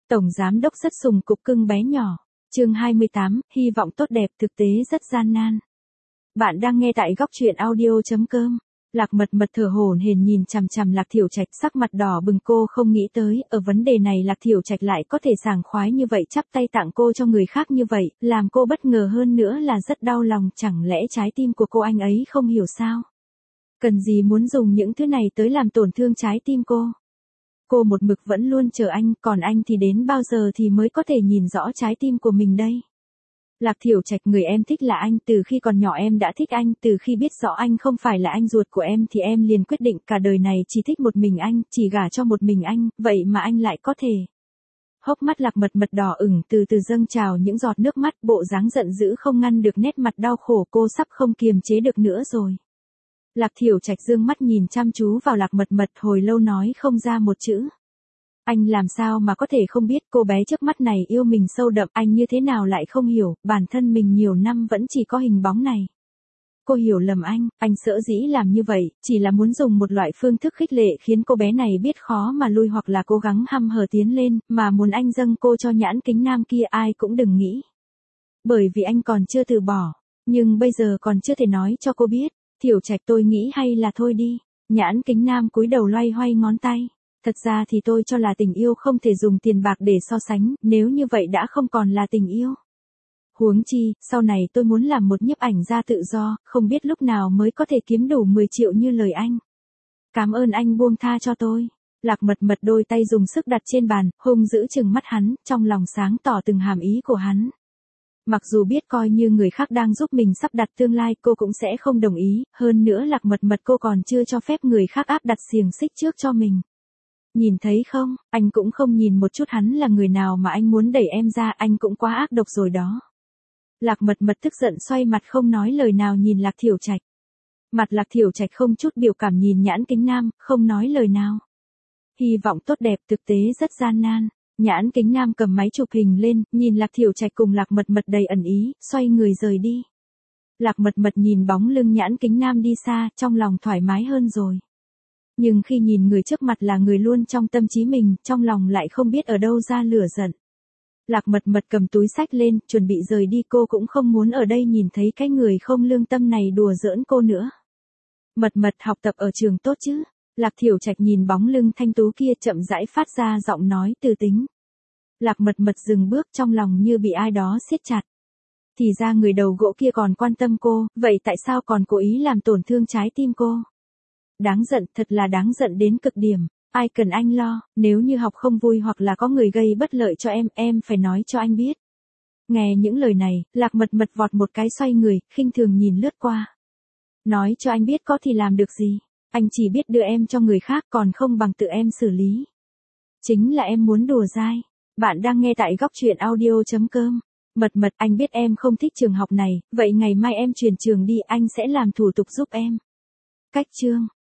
Tổng giám đốc rất sùng cục cưng bé nhỏ. Chương 28, hy vọng tốt đẹp thực tế rất gian nan. Bạn đang nghe tại góc truyện audio.com. Lạc Mật Mật thở hổn hển nhìn chằm chằm Lạc Thiểu Trạch, sắc mặt đỏ bừng. Cô không nghĩ tới, ở vấn đề này Lạc Thiểu Trạch lại có thể sảng khoái như vậy, chắp tay tặng cô cho người khác như vậy, làm cô bất ngờ hơn nữa là rất đau lòng. Chẳng lẽ trái tim của cô anh ấy không hiểu sao? Cần gì muốn dùng những thứ này tới làm tổn thương trái tim cô? Cô một mực vẫn luôn chờ anh, còn anh thì đến bao giờ thì mới có thể nhìn rõ trái tim của mình đây? Lạc Thiểu Trạch, người em thích là anh, từ khi còn nhỏ em đã thích anh, từ khi biết rõ anh không phải là anh ruột của em thì em liền quyết định cả đời này chỉ thích một mình anh, chỉ gả cho một mình anh, vậy mà anh lại có thể. Hốc mắt Lạc Mật Mật đỏ ửng, từ từ dâng trào những giọt nước mắt, bộ dáng giận dữ không ngăn được nét mặt đau khổ, cô sắp không kiềm chế được nữa rồi. Lạc Thiểu Trạch dương mắt nhìn chăm chú vào Lạc Mật Mật, hồi lâu nói không ra một chữ. Anh làm sao mà có thể không biết cô bé trước mắt này yêu mình sâu đậm, anh như thế nào lại không hiểu, bản thân mình nhiều năm vẫn chỉ có hình bóng này. Cô hiểu lầm anh sợ dĩ làm như vậy, chỉ là muốn dùng một loại phương thức khích lệ khiến cô bé này biết khó mà lui, hoặc là cố gắng hăm hở tiến lên, mà muốn anh dâng cô cho Nhãn Kính Nam kia ai cũng đừng nghĩ. Bởi vì anh còn chưa từ bỏ, nhưng bây giờ còn chưa thể nói cho cô biết. Thiểu Trạch, tôi nghĩ hay là thôi đi. Nhãn Kính Nam cúi đầu loay hoay ngón tay. Thật ra thì tôi cho là tình yêu không thể dùng tiền bạc để so sánh, nếu như vậy đã không còn là tình yêu. Huống chi, sau này tôi muốn làm một nhiếp ảnh gia tự do, không biết lúc nào mới có thể kiếm đủ 10 triệu như lời anh. Cảm ơn anh buông tha cho tôi. Lạc Mật Mật đôi tay dùng sức đặt trên bàn, hung dữ trừng mắt hắn, trong lòng sáng tỏ từng hàm ý của hắn. Mặc dù biết coi như người khác đang giúp mình sắp đặt tương lai, cô cũng sẽ không đồng ý, hơn nữa Lạc Mật Mật cô còn chưa cho phép người khác áp đặt xiềng xích trước cho mình. Nhìn thấy không, anh cũng không nhìn một chút hắn là người nào mà anh muốn đẩy em ra, anh cũng quá ác độc rồi đó. Lạc Mật Mật tức giận xoay mặt không nói lời nào nhìn Lạc Thiểu Trạch. Mặt Lạc Thiểu Trạch không chút biểu cảm nhìn Nhãn Kính Nam, không nói lời nào. Hy vọng tốt đẹp thực tế rất gian nan. Nhãn Kính Nam cầm máy chụp hình lên, nhìn Lạc Thiểu Trạch cùng Lạc Mật Mật đầy ẩn ý, xoay người rời đi. Lạc Mật Mật nhìn bóng lưng Nhãn Kính Nam đi xa, trong lòng thoải mái hơn rồi. Nhưng khi nhìn người trước mặt là người luôn trong tâm trí mình, trong lòng lại không biết ở đâu ra lửa giận. Lạc Mật Mật cầm túi xách lên, chuẩn bị rời đi, cô cũng không muốn ở đây nhìn thấy cái người không lương tâm này đùa giỡn cô nữa. Mật Mật học tập ở trường tốt chứ? Lạc Thiểu Trạch nhìn bóng lưng thanh tú kia chậm rãi phát ra giọng nói từ tính. Lạc Mật Mật dừng bước, trong lòng như bị ai đó siết chặt. Thì ra người đầu gỗ kia còn quan tâm cô, vậy tại sao còn cố ý làm tổn thương trái tim cô? Đáng giận, thật là đáng giận đến cực điểm. Ai cần anh lo, nếu như học không vui hoặc là có người gây bất lợi cho em phải nói cho anh biết. Nghe những lời này, Lạc Mật Mật vọt một cái xoay người, khinh thường nhìn lướt qua. Nói cho anh biết có thì làm được gì? Anh chỉ biết đưa em cho người khác, còn không bằng tự em xử lý. Chính là em muốn đùa dai. Bạn đang nghe tại góc truyện audio.com. Mật Mật, anh biết em không thích trường học này, vậy ngày mai em chuyển trường đi, anh sẽ làm thủ tục giúp em. Cách chương.